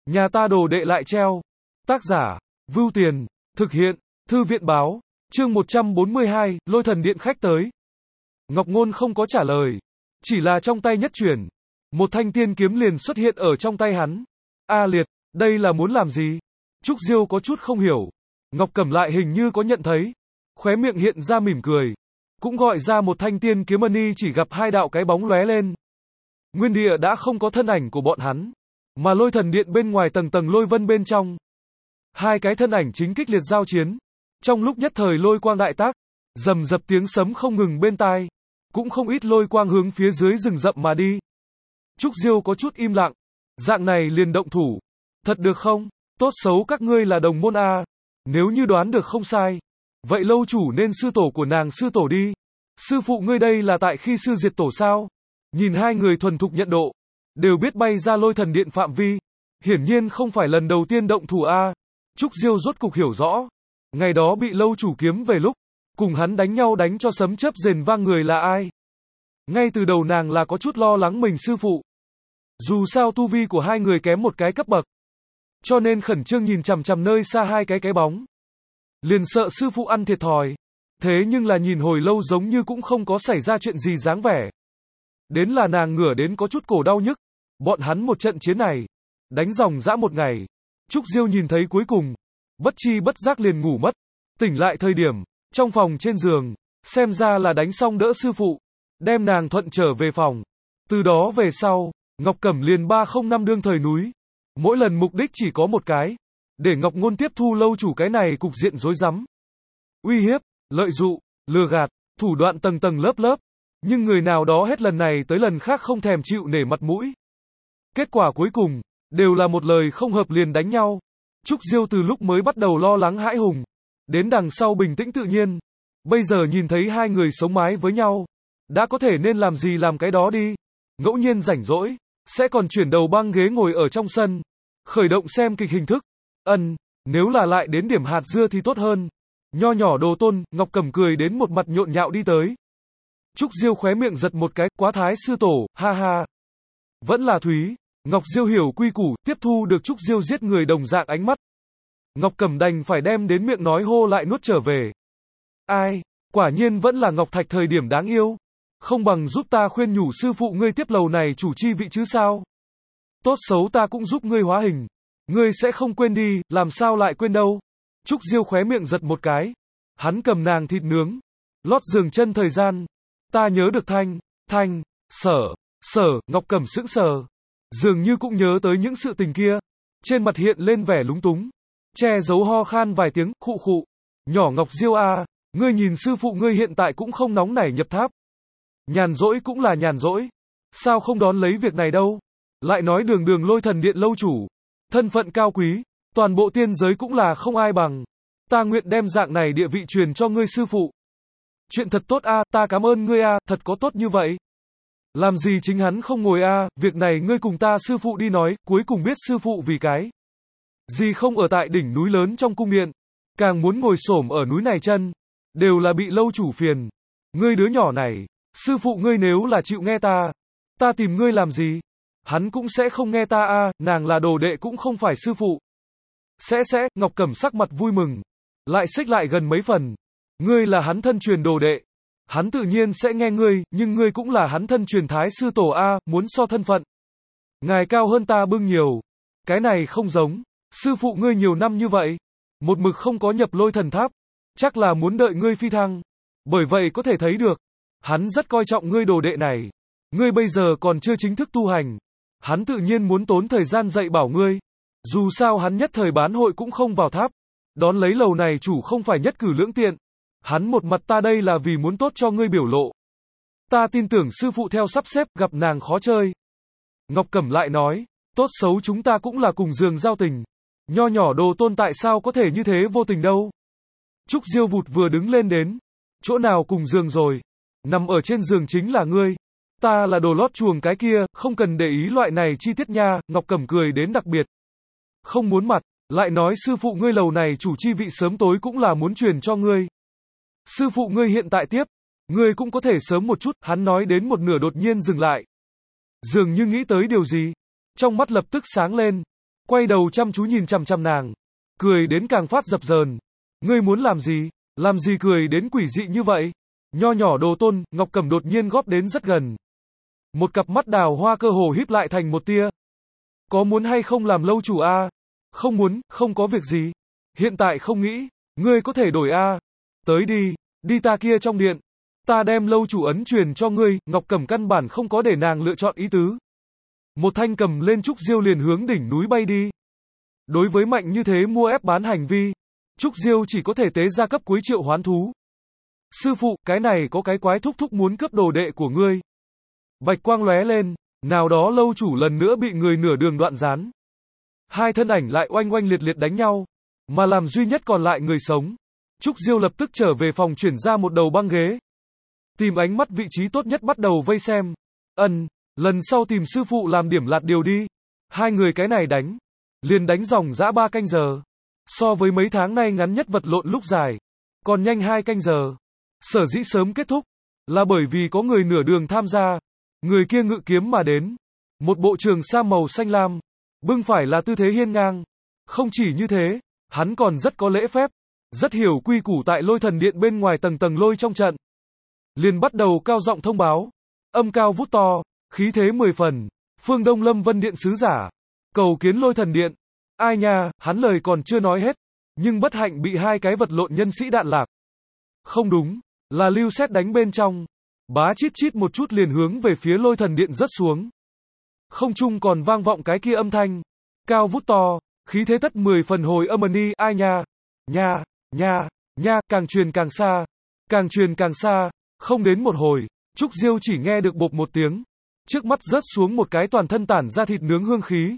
Nhà ta đồ đệ lại treo. Tác giả, Vưu Tiền, thực hiện, Thư viện báo, chương 142, Lôi Thần Điện khách tới. Ngọc Ngôn không có trả lời, chỉ là trong tay nhất chuyển, một thanh tiên kiếm liền xuất hiện ở trong tay hắn. A Liệt, đây là muốn làm gì? Trúc Diêu có chút không hiểu. Ngọc Cẩm lại hình như có nhận thấy, khóe miệng hiện ra mỉm cười, cũng gọi ra một thanh tiên kiếm mani, chỉ gặp hai đạo cái bóng lóe lên. Nguyên địa đã không có thân ảnh của bọn hắn, mà Lôi Thần Điện bên ngoài tầng tầng lôi vân bên trong. Hai cái thân ảnh chính kịch liệt giao chiến. Trong lúc nhất thời lôi quang đại tác, rầm rập tiếng sấm không ngừng bên tai, cũng không ít lôi quang hướng phía dưới rừng rậm mà đi. Trúc Diêu có chút im lặng, dạng này liền động thủ, thật được không? Tốt xấu các ngươi là đồng môn a, nếu như đoán được không sai, vậy lâu chủ nên sư tổ của nàng sư tổ đi. Sư phụ ngươi đây là tại khi sư diệt tổ sao? Nhìn hai người thuần thục nhận độ, đều biết bay ra Lôi Thần Điện phạm vi, hiển nhiên không phải lần đầu tiên động thủ a. Trúc Diêu rốt cục hiểu rõ, ngày đó bị lâu chủ kiếm về lúc cùng hắn đánh nhau đánh cho sấm chớp rền vang người là ai. Ngay từ đầu nàng là có chút lo lắng mình sư phụ, dù sao tu vi của hai người kém một cái cấp bậc, cho nên khẩn trương nhìn chằm chằm nơi xa hai cái bóng, liền sợ sư phụ ăn thiệt thòi. Thế nhưng là nhìn hồi lâu giống như cũng không có xảy ra chuyện gì dáng vẻ. Đến là nàng ngửa đến có chút cổ đau nhức. Bọn hắn một trận chiến này đánh ròng rã một ngày, Trúc Diêu nhìn thấy cuối cùng, bất chi bất giác liền ngủ mất. Tỉnh lại thời điểm, trong phòng trên giường, xem ra là đánh xong đỡ sư phụ, đem nàng thuận trở về phòng. Từ đó về sau, Ngọc Cẩm liền 305 đương thời núi. Mỗi lần mục đích chỉ có một cái, để Ngọc Ngôn tiếp thu lâu chủ cái này cục diện rối rắm. Uy hiếp, lợi dụ, lừa gạt, thủ đoạn tầng tầng lớp lớp. Nhưng người nào đó hết lần này tới lần khác không thèm chịu nể mặt mũi. Kết quả cuối cùng, đều là một lời không hợp liền đánh nhau. Trúc Diêu từ lúc mới bắt đầu lo lắng hãi hùng, đến đằng sau bình tĩnh tự nhiên. Bây giờ nhìn thấy hai người sống mái với nhau, đã có thể nên làm gì làm cái đó đi. Ngẫu nhiên rảnh rỗi, sẽ còn chuyển đầu băng ghế ngồi ở trong sân, khởi động xem kịch hình thức. Nếu là lại đến điểm hạt dưa thì tốt hơn. Nho nhỏ đồ tôn, Ngọc Cẩm cười đến một mặt nhộn nhạo đi tới. Trúc Diêu khóe miệng giật một cái, quá thái sư tổ, ha ha. Vẫn là Thúy. Ngọc Diêu hiểu quy củ, tiếp thu được Trúc Diêu giết người đồng dạng ánh mắt. Ngọc Cẩm đành phải đem đến miệng nói hô lại nuốt trở về. Ai, quả nhiên vẫn là Ngọc Thạch thời điểm đáng yêu. Không bằng giúp ta khuyên nhủ sư phụ ngươi tiếp lầu này chủ chi vị chứ sao. Tốt xấu ta cũng giúp ngươi hóa hình. Ngươi sẽ không quên đi, làm sao lại quên đâu. Trúc Diêu khóe miệng giật một cái. Hắn cầm nàng thịt nướng, lót giường chân thời gian. Ta nhớ được sở, Ngọc Cẩm sững sờ. Dường như cũng nhớ tới những sự tình kia. Trên mặt hiện lên vẻ lúng túng, che giấu ho khan vài tiếng, khụ khụ. Nhỏ Ngọc Diêu a, ngươi nhìn sư phụ ngươi hiện tại cũng không nóng nảy nhập tháp. Nhàn rỗi cũng là nhàn rỗi. Sao không đón lấy việc này đâu. Lại nói đường đường Lôi Thần Điện lâu chủ, thân phận cao quý, toàn bộ tiên giới cũng là không ai bằng. Ta nguyện đem dạng này địa vị truyền cho ngươi sư phụ. Chuyện thật tốt a, ta cảm ơn ngươi a, thật có tốt như vậy. Làm gì chính hắn không ngồi a, việc này ngươi cùng ta sư phụ đi nói, cuối cùng biết sư phụ vì cái gì không ở tại đỉnh núi lớn trong cung điện, càng muốn ngồi xổm ở núi này chân, đều là bị lâu chủ phiền. Ngươi đứa nhỏ này, sư phụ ngươi nếu là chịu nghe ta tìm ngươi làm gì? Hắn cũng sẽ không nghe ta a, nàng là đồ đệ cũng không phải sư phụ. Sẽ, Ngọc Cẩm sắc mặt vui mừng, lại xích lại gần mấy phần. Ngươi là hắn thân truyền đồ đệ, hắn tự nhiên sẽ nghe ngươi, nhưng ngươi cũng là hắn thân truyền thái sư tổ a, muốn so thân phận. Ngài cao hơn ta bưng nhiều. Cái này không giống, sư phụ ngươi nhiều năm như vậy, một mực không có nhập Lôi Thần Tháp, chắc là muốn đợi ngươi phi thăng. Bởi vậy có thể thấy được, hắn rất coi trọng ngươi đồ đệ này. Ngươi bây giờ còn chưa chính thức tu hành, hắn tự nhiên muốn tốn thời gian dạy bảo ngươi. Dù sao hắn nhất thời bán hội cũng không vào tháp, đón lấy lầu này chủ không phải nhất cử lưỡng tiện. Hắn một mặt ta đây là vì muốn tốt cho ngươi biểu lộ. Ta tin tưởng sư phụ theo sắp xếp gặp nàng khó chơi. Ngọc Cẩm lại nói, tốt xấu chúng ta cũng là cùng giường giao tình. Nho nhỏ đồ tôn tại sao có thể như thế vô tình đâu. Trúc Diêu vụt vừa đứng lên đến. Chỗ nào cùng giường rồi. Nằm ở trên giường chính là ngươi. Ta là đồ lót chuồng cái kia, không cần để ý loại này chi tiết nha. Ngọc Cẩm cười đến đặc biệt. Không muốn mặt, lại nói sư phụ ngươi lầu này chủ chi vị sớm tối cũng là muốn truyền cho ngươi. Sư phụ ngươi hiện tại tiếp, ngươi cũng có thể sớm một chút. Hắn nói đến một nửa đột nhiên dừng lại. Dường như nghĩ tới điều gì, trong mắt lập tức sáng lên. quay đầu chăm chú nhìn chằm chằm nàng, cười đến càng phát dập dờn. Ngươi muốn làm gì? Làm gì cười đến quỷ dị như vậy? Nho nhỏ đồ tôn, Ngọc Cẩm đột nhiên góp đến rất gần. Một cặp mắt đào hoa cơ hồ híp lại thành một tia. Có muốn hay không làm lâu chủ a? Không muốn, không có việc gì. Hiện tại không nghĩ, ngươi có thể đổi a. Tới đi, đi ta kia trong điện. Ta đem lâu chủ ấn truyền cho ngươi. Ngọc Cẩm căn bản không có để nàng lựa chọn ý tứ. Một thanh cầm lên Trúc Diêu liền hướng đỉnh núi bay đi. Đối với mạnh như thế mua ép bán hành vi, Trúc Diêu chỉ có thể tế ra cấp cuối triệu hoán thú. Sư phụ, cái này có cái quái thúc thúc muốn cướp đồ đệ của ngươi. Bạch quang lóe lên, nào đó lâu chủ lần nữa bị người nửa đường đoạn gián. Hai thân ảnh lại oanh oanh liệt liệt đánh nhau, mà làm duy nhất còn lại người sống. Trúc Diêu lập tức trở về phòng chuyển ra một đầu băng ghế. Tìm ánh mắt vị trí tốt nhất bắt đầu vây xem. Lần sau tìm sư phụ làm điểm lạt điều đi. Hai người cái này đánh, liền đánh dòng dã 3 canh giờ. So với mấy tháng nay ngắn nhất vật lộn lúc dài, còn nhanh 2 canh giờ. Sở dĩ sớm kết thúc, là bởi vì có người nửa đường tham gia. Người kia ngự kiếm mà đến. Một bộ trường sam màu xanh lam, bưng phải là tư thế hiên ngang. Không chỉ như thế, hắn còn rất có lễ phép, rất hiểu quy củ tại Lôi Thần Điện bên ngoài tầng tầng lôi trong trận. Liền bắt đầu cao giọng thông báo, âm cao vút to, khí thế 10 phần, phương Đông Lâm Vân Điện sứ giả, cầu kiến Lôi Thần Điện. Ai nha, hắn lời còn chưa nói hết, nhưng bất hạnh bị hai cái vật lộn nhân sĩ đạn lạc. Không đúng, là lưu xét đánh bên trong. Bá chít chít một chút liền hướng về phía Lôi Thần Điện rớt xuống. Không trung còn vang vọng cái kia âm thanh, cao vút to, khí thế tất 10 phần hồi âm ni. Ai nha, nha, càng truyền càng xa, càng truyền càng xa. Không đến một hồi, Trúc Diêu chỉ nghe được bộp một tiếng, trước mắt rớt xuống một cái toàn thân tản ra thịt nướng hương khí.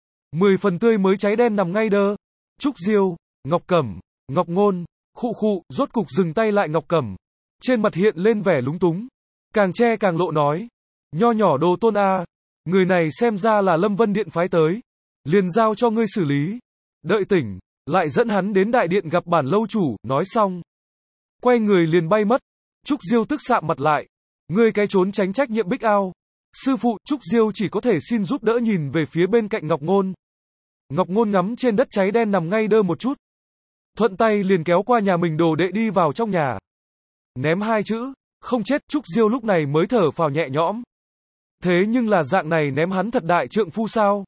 10 phần tươi mới cháy đen nằm ngay đơ. Trúc Diêu, Ngọc Cẩm, Ngọc Ngôn, khụ, rốt cục dừng tay lại. Ngọc Cẩm trên mặt hiện lên vẻ lúng túng, càng che càng lộ nói, nho nhỏ đồ tôn a, người này xem ra là Lâm Vân Điện phái tới, liền giao cho ngươi xử lý, đợi tỉnh, lại dẫn hắn đến đại điện gặp bản lâu chủ. Nói xong, quay người liền bay mất. Trúc Diêu tức sạm mặt lại, ngươi cái trốn tránh trách nhiệm bích ao. Sư phụ, Trúc Diêu chỉ có thể xin giúp đỡ nhìn về phía bên cạnh Ngọc Ngôn. Ngọc Ngôn ngắm trên đất cháy đen nằm ngay đơ một chút, thuận tay liền kéo qua nhà mình đồ đệ đi vào trong nhà. Ném 2 chữ, không chết. Trúc Diêu lúc này mới thở phào nhẹ nhõm. Thế nhưng là dạng này ném hắn thật đại trượng phu sao?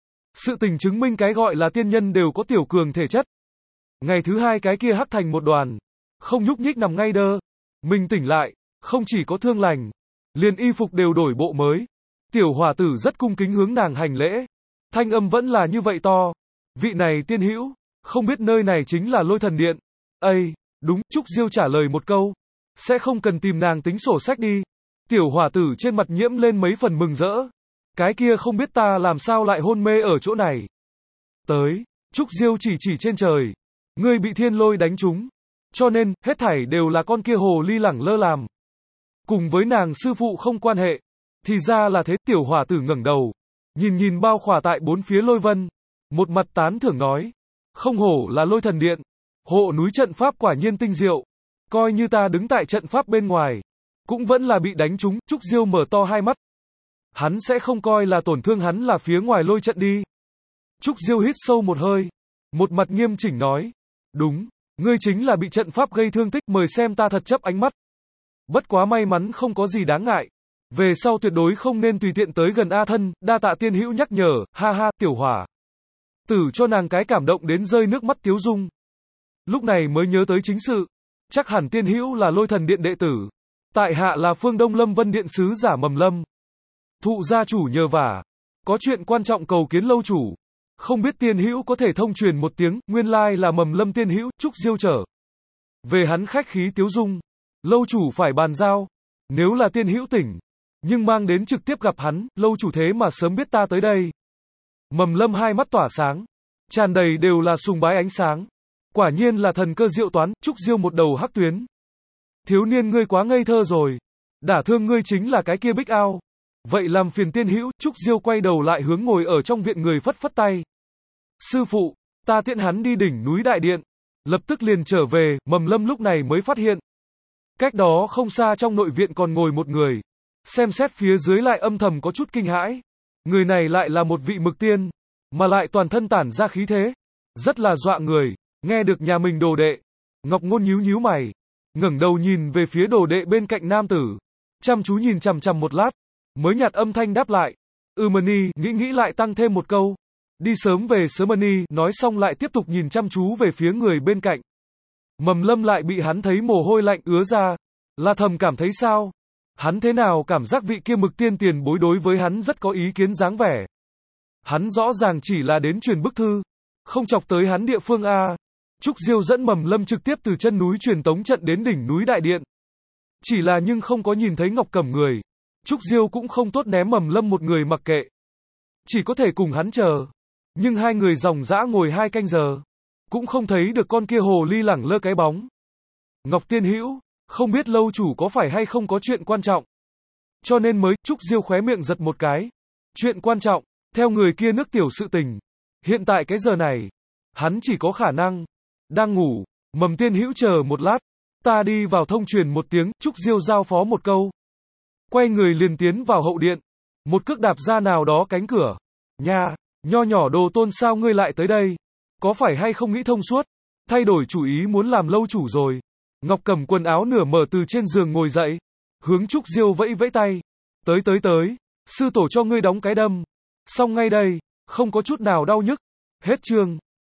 Sự tình chứng minh cái gọi là tiên nhân đều có tiểu cường thể chất. Ngày thứ hai cái kia hắc thành một đoàn, không nhúc nhích nằm ngay đơ. Mình tỉnh lại, không chỉ có thương lành, liền y phục đều đổi bộ mới. Tiểu hòa tử rất cung kính hướng nàng hành lễ. Thanh âm vẫn là như vậy to. Vị này tiên hữu, không biết nơi này chính là Lôi Thần Điện. Ây, đúng. Trúc Diêu trả lời một câu, sẽ không cần tìm nàng tính sổ sách đi. Tiểu hòa tử trên mặt nhiễm lên mấy phần mừng rỡ. Cái kia không biết ta làm sao lại hôn mê ở chỗ này. Tới, Trúc Diêu chỉ trên trời. Ngươi bị thiên lôi đánh trúng, cho nên, hết thảy đều là con kia hồ ly lẳng lơ làm. Cùng với nàng sư phụ không quan hệ. Thì ra là thế. Tiểu hòa tử ngẩng đầu, nhìn bao khỏa tại bốn phía lôi vân, một mặt tán thưởng nói, không hổ là Lôi Thần Điện, hộ núi trận pháp quả nhiên tinh diệu. Coi như ta đứng tại trận pháp bên ngoài, cũng vẫn là bị đánh trúng. Trúc Diêu mở to hai mắt. Hắn sẽ không coi là tổn thương hắn là phía ngoài lôi trận đi. Trúc Diêu hít sâu một hơi, một mặt nghiêm chỉnh nói, đúng, ngươi chính là bị trận pháp gây thương tích, mời xem ta thật chấp ánh mắt. Bất quá may mắn không có gì đáng ngại. Về sau tuyệt đối không nên tùy tiện tới gần A thân, đa tạ tiên hữu nhắc nhở. Ha ha. Tiểu hỏa tử cho nàng cái cảm động đến rơi nước mắt tiếu dung. Lúc này mới nhớ tới chính sự. Chắc hẳn tiên hữu là Lôi Thần Điện đệ tử. Tại hạ là phương Đông Lâm Vân Điện sứ giả Mầm Lâm. Thụ gia chủ nhờ vả, có chuyện quan trọng cầu kiến lâu chủ. Không biết tiên hữu có thể thông truyền một tiếng. Nguyên lai là Mầm Lâm tiên hữu. Trúc Diêu trở về hắn khách khí tiếu dung. Lâu chủ phải bàn giao. Nếu là tiên hữu tỉnh, nhưng mang đến trực tiếp gặp hắn. Lâu chủ thế mà sớm biết ta tới đây. Mầm Lâm hai mắt tỏa sáng, tràn đầy đều là sùng bái ánh sáng. Quả nhiên là thần cơ diệu toán. Trúc Diêu một đầu hắc tuyến. Thiếu niên ngươi quá ngây thơ rồi. Đả thương ngươi chính là cái kia bích ao. Vậy làm phiền tiên hữu. Trúc Diêu quay đầu lại hướng ngồi ở trong viện người phất phất tay. Sư phụ, ta tiễn hắn đi đỉnh núi đại điện. Lập tức liền trở về. Mầm Lâm lúc này mới phát hiện, cách đó không xa trong nội viện còn ngồi một người. Xem xét phía dưới lại âm thầm có chút kinh hãi. Người này lại là một vị mực tiên. mà lại toàn thân tản ra khí thế, rất là dọa người. Nghe được nhà mình đồ đệ, Ngọc Ngôn nhíu nhíu mày, ngẩng đầu nhìn về phía đồ đệ bên cạnh nam tử, chăm chú nhìn chằm chằm một lát, mới nhạt âm thanh đáp lại. Mani, nghĩ lại tăng thêm một câu. Đi sớm về sớm Mani, nói xong lại tiếp tục nhìn chăm chú về phía người bên cạnh. Mầm Lâm lại bị hắn thấy mồ hôi lạnh ứa ra, là thầm cảm thấy sao? Hắn thế nào cảm giác vị kia Mực Tiên tiền bối đối với hắn rất có ý kiến dáng vẻ. Hắn rõ ràng chỉ là đến truyền bức thư, không chọc tới hắn địa phương a. Trúc Diêu dẫn Mầm Lâm trực tiếp từ chân núi truyền tống trận đến đỉnh núi Đại Điện. Chỉ là nhưng không có nhìn thấy Ngọc Cẩm người. Trúc Diêu cũng không tốt ném Mầm Lâm một người mặc kệ. Chỉ có thể cùng hắn chờ. Nhưng hai người dòng dã ngồi 2 canh giờ. Cũng không thấy được con kia hồ ly lẳng lơ cái bóng. Ngọc Tiên Hữu, không biết lâu chủ có phải hay không có chuyện quan trọng. Cho nên mới, Trúc Diêu khóe miệng giật một cái. Chuyện quan trọng, theo người kia nước tiểu sự tình. Hiện tại cái giờ này, hắn chỉ có khả năng đang ngủ. Mầm Tiên Hữu chờ một lát, ta đi vào thông truyền một tiếng. Trúc Diêu giao phó một câu, quay người liền tiến vào hậu điện, một cước đạp ra nào đó cánh cửa. Nha, nho nhỏ đồ tôn sao ngươi lại tới đây? Có phải hay không nghĩ thông suốt, thay đổi chủ ý muốn làm lâu chủ rồi? Ngọc cầm quần áo nửa mở từ trên giường ngồi dậy, hướng Trúc Diêu vẫy vẫy tay. Tới, sư tổ cho ngươi đóng cái đâm. Xong ngay đây, không có chút nào đau nhức. Hết chương.